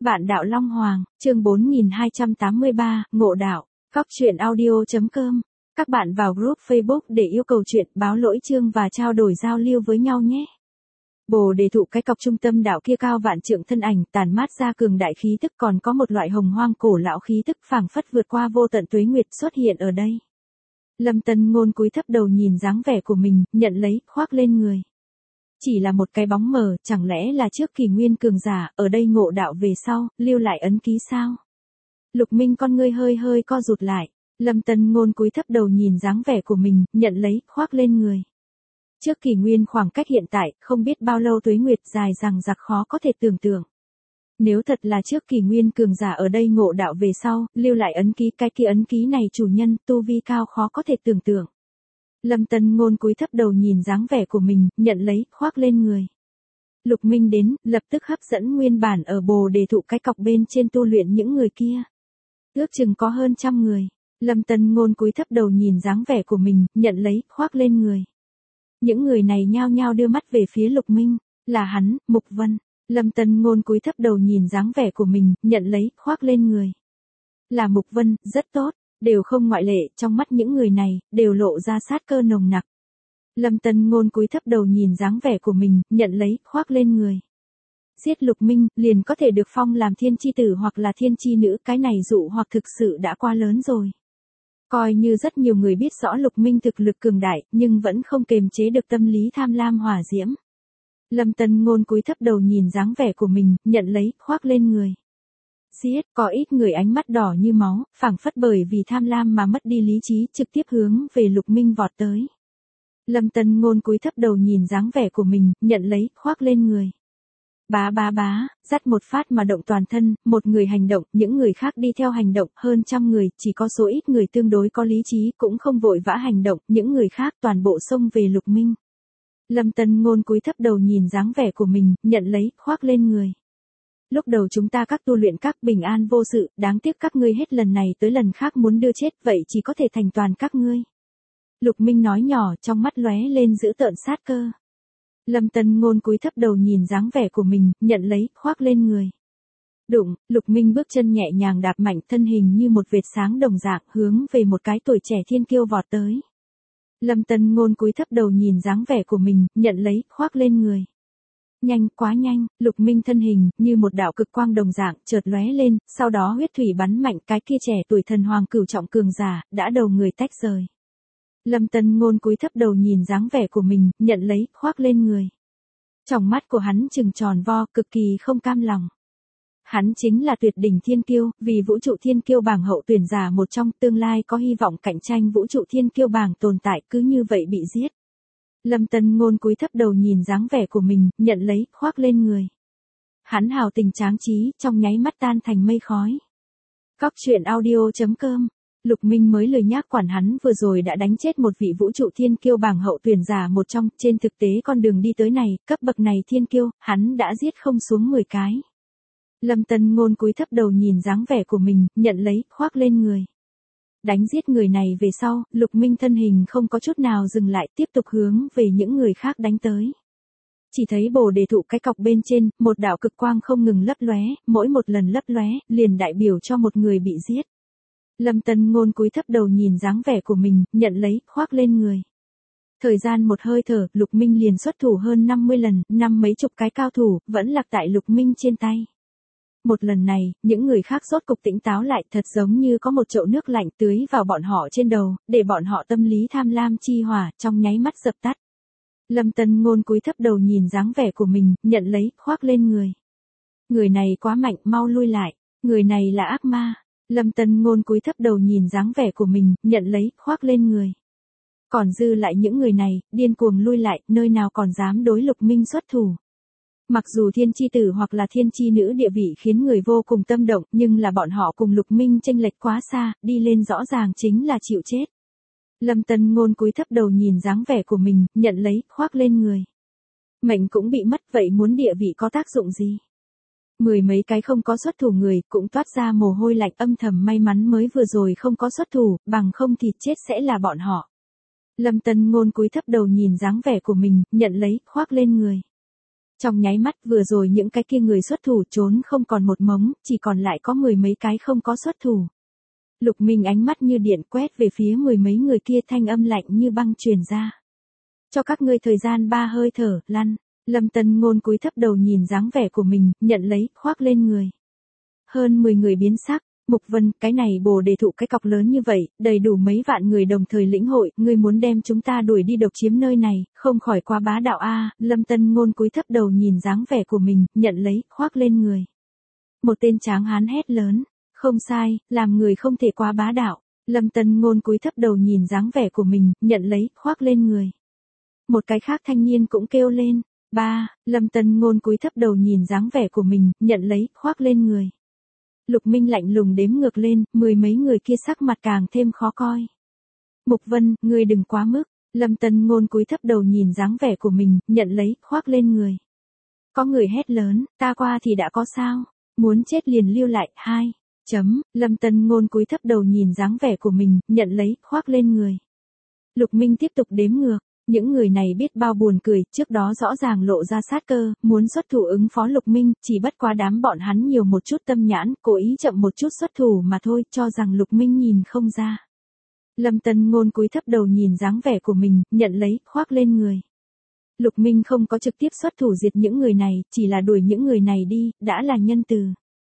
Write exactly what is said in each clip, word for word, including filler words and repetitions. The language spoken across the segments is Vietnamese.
Vạn đạo Long Hoàng, chương bốn nghìn hai trăm tám mươi ba, Ngộ đạo, Cóc truyện audio.com. Các bạn vào group Facebook để yêu cầu chuyện, báo lỗi chương và trao đổi giao lưu với nhau nhé. Bồ đề thụ cái cọc trung tâm đạo kia cao vạn trượng thân ảnh, tàn mát ra cường đại khí tức, còn có một loại hồng hoang cổ lão khí tức phảng phất vượt qua vô tận tuế nguyệt xuất hiện ở đây. Lâm Tân Ngôn cúi thấp đầu nhìn dáng vẻ của mình, nhận lấy, khoác lên người. Chỉ là một cái bóng mờ, chẳng lẽ là trước kỷ nguyên cường giả, ở đây ngộ đạo về sau, lưu lại ấn ký sao? Lục Minh con ngươi hơi hơi co rụt lại. Lâm Tân Ngôn cúi thấp đầu nhìn dáng vẻ của mình, nhận lấy, khoác lên người. Trước kỷ nguyên khoảng cách hiện tại, không biết bao lâu tuế nguyệt dài dằng dặc khó có thể tưởng tượng. Nếu thật là trước kỷ nguyên cường giả ở đây ngộ đạo về sau, lưu lại ấn ký, cái kia ấn ký này chủ nhân, tu vi cao khó có thể tưởng tượng. Lâm Tân Ngôn cúi thấp đầu nhìn dáng vẻ của mình, nhận lấy, khoác lên người. Lục Minh đến, lập tức hấp dẫn nguyên bản ở bồ đề thụ cái cọc bên trên tu luyện những người kia. Ước chừng có hơn trăm người. Lâm Tân Ngôn cúi thấp đầu nhìn dáng vẻ của mình, nhận lấy, khoác lên người. Những người này nhao nhao đưa mắt về phía Lục Minh, là hắn, Mục Vân. Lâm Tân Ngôn cúi thấp đầu nhìn dáng vẻ của mình, nhận lấy, khoác lên người. Là Mục Vân, rất tốt, đều không ngoại lệ, trong mắt những người này, đều lộ ra sát cơ nồng nặc. Lâm Tân Ngôn cúi thấp đầu nhìn dáng vẻ của mình, nhận lấy, khoác lên người. Giết Lục Minh, liền có thể được phong làm thiên chi tử hoặc là thiên chi nữ, cái này dụ hoặc thực sự đã quá lớn rồi. Coi như rất nhiều người biết rõ Lục Minh thực lực cường đại, nhưng vẫn không kềm chế được tâm lý tham lam hỏa diễm. Lâm Tân Ngôn cúi thấp đầu nhìn dáng vẻ của mình, nhận lấy, khoác lên người. Giết, có ít người ánh mắt đỏ như máu, phảng phất bởi vì tham lam mà mất đi lý trí, trực tiếp hướng về Lục Minh vọt tới. Lâm Tân Ngôn cúi thấp đầu nhìn dáng vẻ của mình, nhận lấy, khoác lên người. Bá bá bá, dắt một phát mà động toàn thân, một người hành động, những người khác đi theo hành động, hơn trăm người, chỉ có số ít người tương đối có lý trí cũng không vội vã hành động, những người khác toàn bộ xông về Lục Minh. Lâm Tân Ngôn cúi thấp đầu nhìn dáng vẻ của mình, nhận lấy, khoác lên người. Lúc đầu chúng ta các tu luyện các bình an vô sự, đáng tiếc các ngươi hết lần này tới lần khác muốn đưa chết, vậy chỉ có thể thành toàn các ngươi. Lục Minh nói nhỏ, trong mắt lóe lên dữ tợn sát cơ. Lâm Tân Ngôn cúi thấp đầu nhìn dáng vẻ của mình, nhận lấy, khoác lên người. Đụng, Lục Minh bước chân nhẹ nhàng đạp mạnh, thân hình như một vệt sáng đồng dạng, hướng về một cái tuổi trẻ thiên kiêu vọt tới. Lâm Tân Ngôn cúi thấp đầu nhìn dáng vẻ của mình, nhận lấy, khoác lên người. Nhanh, quá nhanh, Lục Minh thân hình, như một đạo cực quang đồng dạng, chợt lóe lên, sau đó huyết thủy bắn mạnh, cái kia trẻ tuổi thần hoàng cửu trọng cường giả, đã đầu người tách rời. Lâm Tân Ngôn cúi thấp đầu nhìn dáng vẻ của mình, nhận lấy, khoác lên người. Trong mắt của hắn trừng tròn vo, cực kỳ không cam lòng. Hắn chính là tuyệt đỉnh thiên kiêu, vì vũ trụ thiên kiêu bảng hậu tuyển giả một trong, tương lai có hy vọng cạnh tranh vũ trụ thiên kiêu bảng tồn tại, cứ như vậy bị giết. Lâm Tân Ngôn cúi thấp đầu nhìn dáng vẻ của mình, nhận lấy, khoác lên người. Hắn hào tình tráng trí, trong nháy mắt tan thành mây khói. Cóc truyện audio.com. Lục Minh mới lười nhác quản hắn vừa rồi đã đánh chết một vị vũ trụ thiên kiêu bảng hậu tuyển giả một trong, trên thực tế con đường đi tới này, cấp bậc này thiên kiêu, hắn đã giết không xuống mười cái. Lâm Tân Ngôn cúi thấp đầu nhìn dáng vẻ của mình, nhận lấy, khoác lên người. Đánh giết người này về sau, Lục Minh thân hình không có chút nào dừng lại, tiếp tục hướng về những người khác đánh tới. Chỉ thấy bồ đề thụ cái cọc bên trên, một đạo cực quang không ngừng lấp lóe, mỗi một lần lấp lóe, liền đại biểu cho một người bị giết. Lâm Tân Ngôn cúi thấp đầu nhìn dáng vẻ của mình, nhận lấy, khoác lên người. Thời gian một hơi thở, Lục Minh liền xuất thủ hơn năm mươi lần, năm mấy chục cái cao thủ, vẫn lạc tại Lục Minh trên tay. Một lần này, những người khác rốt cục tỉnh táo lại, thật giống như có một chậu nước lạnh tưới vào bọn họ trên đầu, để bọn họ tâm lý tham lam chi hỏa, trong nháy mắt dập tắt. Lâm Tân Ngôn cúi thấp đầu nhìn dáng vẻ của mình, nhận lấy, khoác lên người. Người này quá mạnh, mau lui lại. Người này là ác ma. Lâm Tân Ngôn cúi thấp đầu nhìn dáng vẻ của mình, nhận lấy, khoác lên người. Còn dư lại những người này, điên cuồng lui lại, nơi nào còn dám đối Lục Minh xuất thủ. Mặc dù thiên chi tử hoặc là thiên chi nữ địa vị khiến người vô cùng tâm động, nhưng là bọn họ cùng Lục Minh chênh lệch quá xa, đi lên rõ ràng chính là chịu chết. Lâm Tân Ngôn cúi thấp đầu nhìn dáng vẻ của mình, nhận lấy, khoác lên người. Mệnh cũng bị mất, vậy muốn địa vị có tác dụng gì? Mười mấy cái không có xuất thủ người, cũng toát ra mồ hôi lạnh, âm thầm may mắn mới vừa rồi không có xuất thủ, bằng không thì chết sẽ là bọn họ. Lâm Tân Ngôn cúi thấp đầu nhìn dáng vẻ của mình, nhận lấy, khoác lên người. Trong nháy mắt vừa rồi những cái kia người xuất thủ trốn không còn một mống, chỉ còn lại có mười mấy cái không có xuất thủ. Lục Minh ánh mắt như điện quét về phía mười mấy người kia, thanh âm lạnh như băng truyền ra. Cho các ngươi thời gian ba hơi thở, lăn. Lâm Tân Ngôn cúi thấp đầu nhìn dáng vẻ của mình, nhận lấy, khoác lên người. Hơn mười người biến sắc. Mục Vân, cái này bồ đề thụ cái cọc lớn như vậy, đầy đủ mấy vạn người đồng thời lĩnh hội, ngươi muốn đem chúng ta đuổi đi độc chiếm nơi này, không khỏi quá bá đạo a. Lâm Tân Ngôn cúi thấp đầu nhìn dáng vẻ của mình, nhận lấy, khoác lên người. Một tên tráng hán hét lớn, không sai, làm người không thể quá bá đạo. Lâm Tân Ngôn cúi thấp đầu nhìn dáng vẻ của mình, nhận lấy, khoác lên người. Một cái khác thanh niên cũng kêu lên, ba, Lâm Tân Ngôn cúi thấp đầu nhìn dáng vẻ của mình, nhận lấy, khoác lên người. Lục Minh lạnh lùng đếm ngược lên, mười mấy người kia sắc mặt càng thêm khó coi. Mục Vân, ngươi đừng quá mức. Lâm Tân Ngôn cúi thấp đầu nhìn dáng vẻ của mình, nhận lấy, khoác lên người. Có người hét lớn, ta qua thì đã có sao? Muốn chết liền lưu lại, hai. Chấm, Lâm Tân Ngôn cúi thấp đầu nhìn dáng vẻ của mình, nhận lấy, khoác lên người. Lục Minh tiếp tục đếm ngược. Những người này biết bao buồn cười, trước đó rõ ràng lộ ra sát cơ, muốn xuất thủ ứng phó Lục Minh, chỉ bất quá đám bọn hắn nhiều một chút tâm nhãn, cố ý chậm một chút xuất thủ mà thôi, cho rằng Lục Minh nhìn không ra. Lâm Tân Ngôn cúi thấp đầu nhìn dáng vẻ của mình, nhận lấy, khoác lên người. Lục Minh không có trực tiếp xuất thủ diệt những người này, chỉ là đuổi những người này đi, đã là nhân từ.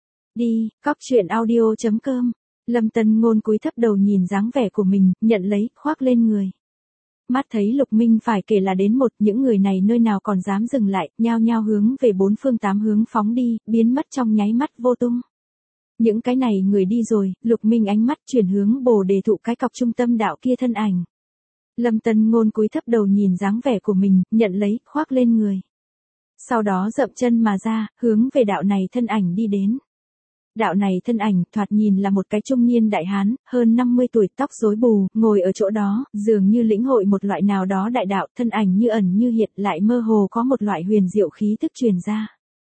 Đi, cóc truyện audio chấm com. Lâm Tân Ngôn cúi thấp đầu nhìn dáng vẻ của mình, nhận lấy, khoác lên người. Mắt thấy Lục Minh phải kể là đến một, những người này nơi nào còn dám dừng lại, nhao nhao hướng về bốn phương tám hướng phóng đi, biến mất trong nháy mắt vô tung. Những cái này người đi rồi, Lục Minh ánh mắt chuyển hướng bồ đề thụ cái cọc trung tâm đạo kia thân ảnh. Lâm Tân Ngôn cúi thấp đầu nhìn dáng vẻ của mình, nhận lấy, khoác lên người. Sau đó dậm chân mà ra, hướng về đạo này thân ảnh đi đến. Đạo này thân ảnh, thoạt nhìn là một cái trung niên đại hán, hơn năm mươi tuổi, tóc rối bù, ngồi ở chỗ đó, dường như lĩnh hội một loại nào đó đại đạo, thân ảnh như ẩn như hiện, lại mơ hồ có một loại huyền diệu khí tức truyền ra.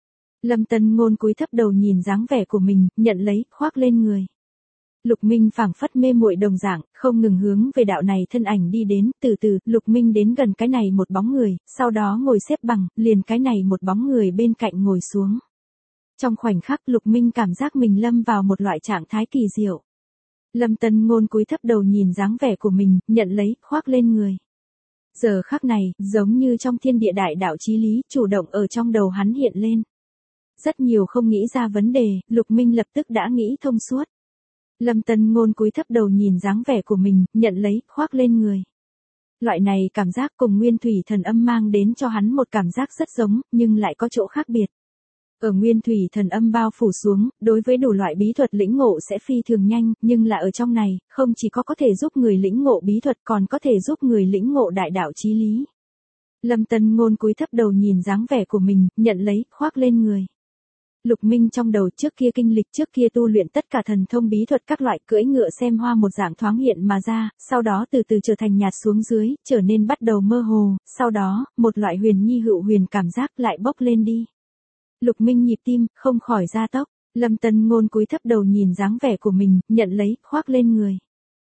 Lâm Tân Ngôn cúi thấp đầu nhìn dáng vẻ của mình, nhận lấy, khoác lên người. Lục Minh phảng phất mê muội đồng dạng, không ngừng hướng về đạo này thân ảnh đi đến, từ từ, Lục Minh đến gần cái này một bóng người, sau đó ngồi xếp bằng, liền cái này một bóng người bên cạnh ngồi xuống. Trong khoảnh khắc Lục Minh cảm giác mình lâm vào một loại trạng thái kỳ diệu. Lâm Tân Ngôn cúi thấp đầu nhìn dáng vẻ của mình, nhận lấy, khoác lên người. Giờ khắc này, giống như trong thiên địa đại đạo chí lý, chủ động ở trong đầu hắn hiện lên. Rất nhiều không nghĩ ra vấn đề, Lục Minh lập tức đã nghĩ thông suốt. Lâm Tân Ngôn cúi thấp đầu nhìn dáng vẻ của mình, nhận lấy, khoác lên người. Loại này cảm giác cùng Nguyên Thủy Thần Âm mang đến cho hắn một cảm giác rất giống, nhưng lại có chỗ khác biệt. Ở Nguyên Thủy Thần Âm bao phủ xuống, đối với đủ loại bí thuật lĩnh ngộ sẽ phi thường nhanh, nhưng là ở trong này, không chỉ có có thể giúp người lĩnh ngộ bí thuật còn có thể giúp người lĩnh ngộ đại đạo chí lý. Lâm Tân Ngôn cúi thấp đầu nhìn dáng vẻ của mình, nhận lấy, khoác lên người. Lục Minh trong đầu trước kia kinh lịch trước kia tu luyện tất cả thần thông bí thuật các loại cưỡi ngựa xem hoa một dạng thoáng hiện mà ra, sau đó từ từ trở thành nhạt xuống dưới, trở nên bắt đầu mơ hồ, sau đó, một loại huyền nhi hữu huyền cảm giác lại bốc lên đi. Lục Minh nhịp tim, không khỏi gia tốc, Lâm Tân Ngôn cúi thấp đầu nhìn dáng vẻ của mình, nhận lấy, khoác lên người.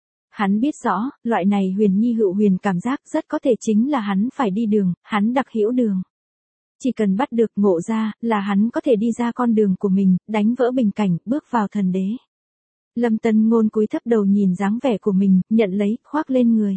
Hắn biết rõ, loại này huyền nhi hữu huyền cảm giác rất có thể chính là hắn phải đi đường, hắn đặc hữu đường. Chỉ cần bắt được ngộ ra, là hắn có thể đi ra con đường của mình, đánh vỡ bình cảnh, bước vào thần đế. Lâm Tân Ngôn cúi thấp đầu nhìn dáng vẻ của mình, nhận lấy, khoác lên người.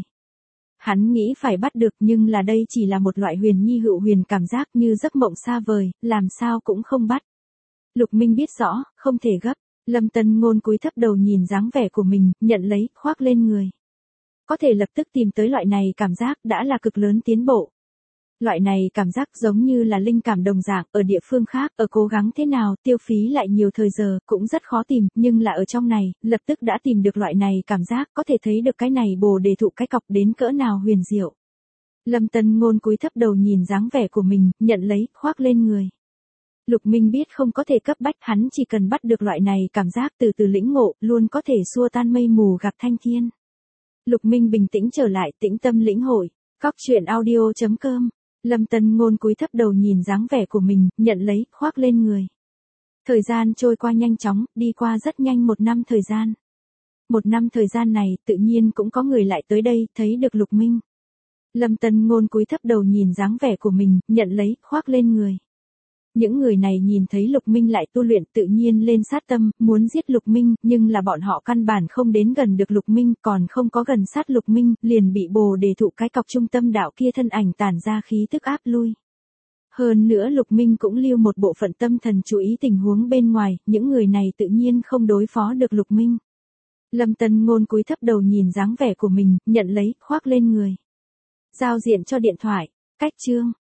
Hắn nghĩ phải bắt được nhưng là đây chỉ là một loại huyền nhi hữu huyền cảm giác như giấc mộng xa vời, làm sao cũng không bắt. Lục Minh biết rõ, không thể gấp. Lâm Tân Ngôn cúi thấp đầu nhìn dáng vẻ của mình, nhận lấy, khoác lên người. Có thể lập tức tìm tới loại này cảm giác đã là cực lớn tiến bộ. Loại này cảm giác giống như là linh cảm đồng dạng, ở địa phương khác, ở cố gắng thế nào, tiêu phí lại nhiều thời giờ, cũng rất khó tìm, nhưng là ở trong này, lập tức đã tìm được loại này cảm giác, có thể thấy được cái này bồ đề thụ cái cọc đến cỡ nào huyền diệu. Lâm Tân Ngôn cúi thấp đầu nhìn dáng vẻ của mình, nhận lấy, khoác lên người. Lục Minh biết không có thể cấp bách, hắn chỉ cần bắt được loại này cảm giác từ từ lĩnh ngộ, luôn có thể xua tan mây mù gặp thanh thiên. Lục Minh bình tĩnh trở lại, tĩnh tâm lĩnh hội. Cóc truyện audio chấm com. Lâm Tân Ngôn cúi thấp đầu nhìn dáng vẻ của mình, nhận lấy, khoác lên người. Thời gian trôi qua nhanh chóng, đi qua rất nhanh một năm thời gian. Một năm thời gian này, tự nhiên cũng có người lại tới đây, thấy được Lục Minh. Lâm Tân Ngôn cúi thấp đầu nhìn dáng vẻ của mình, nhận lấy, khoác lên người. Những người này nhìn thấy Lục Minh lại tu luyện tự nhiên lên sát tâm, muốn giết Lục Minh, nhưng là bọn họ căn bản không đến gần được Lục Minh, còn không có gần sát Lục Minh, liền bị Bồ Đề thụ cái cọc trung tâm đạo kia thân ảnh tản ra khí tức áp lui. Hơn nữa Lục Minh cũng lưu một bộ phận tâm thần chú ý tình huống bên ngoài, những người này tự nhiên không đối phó được Lục Minh. Lâm Tân Ngôn cúi thấp đầu nhìn dáng vẻ của mình, nhận lấy, khoác lên người. Giao diện cho điện thoại, cách chương.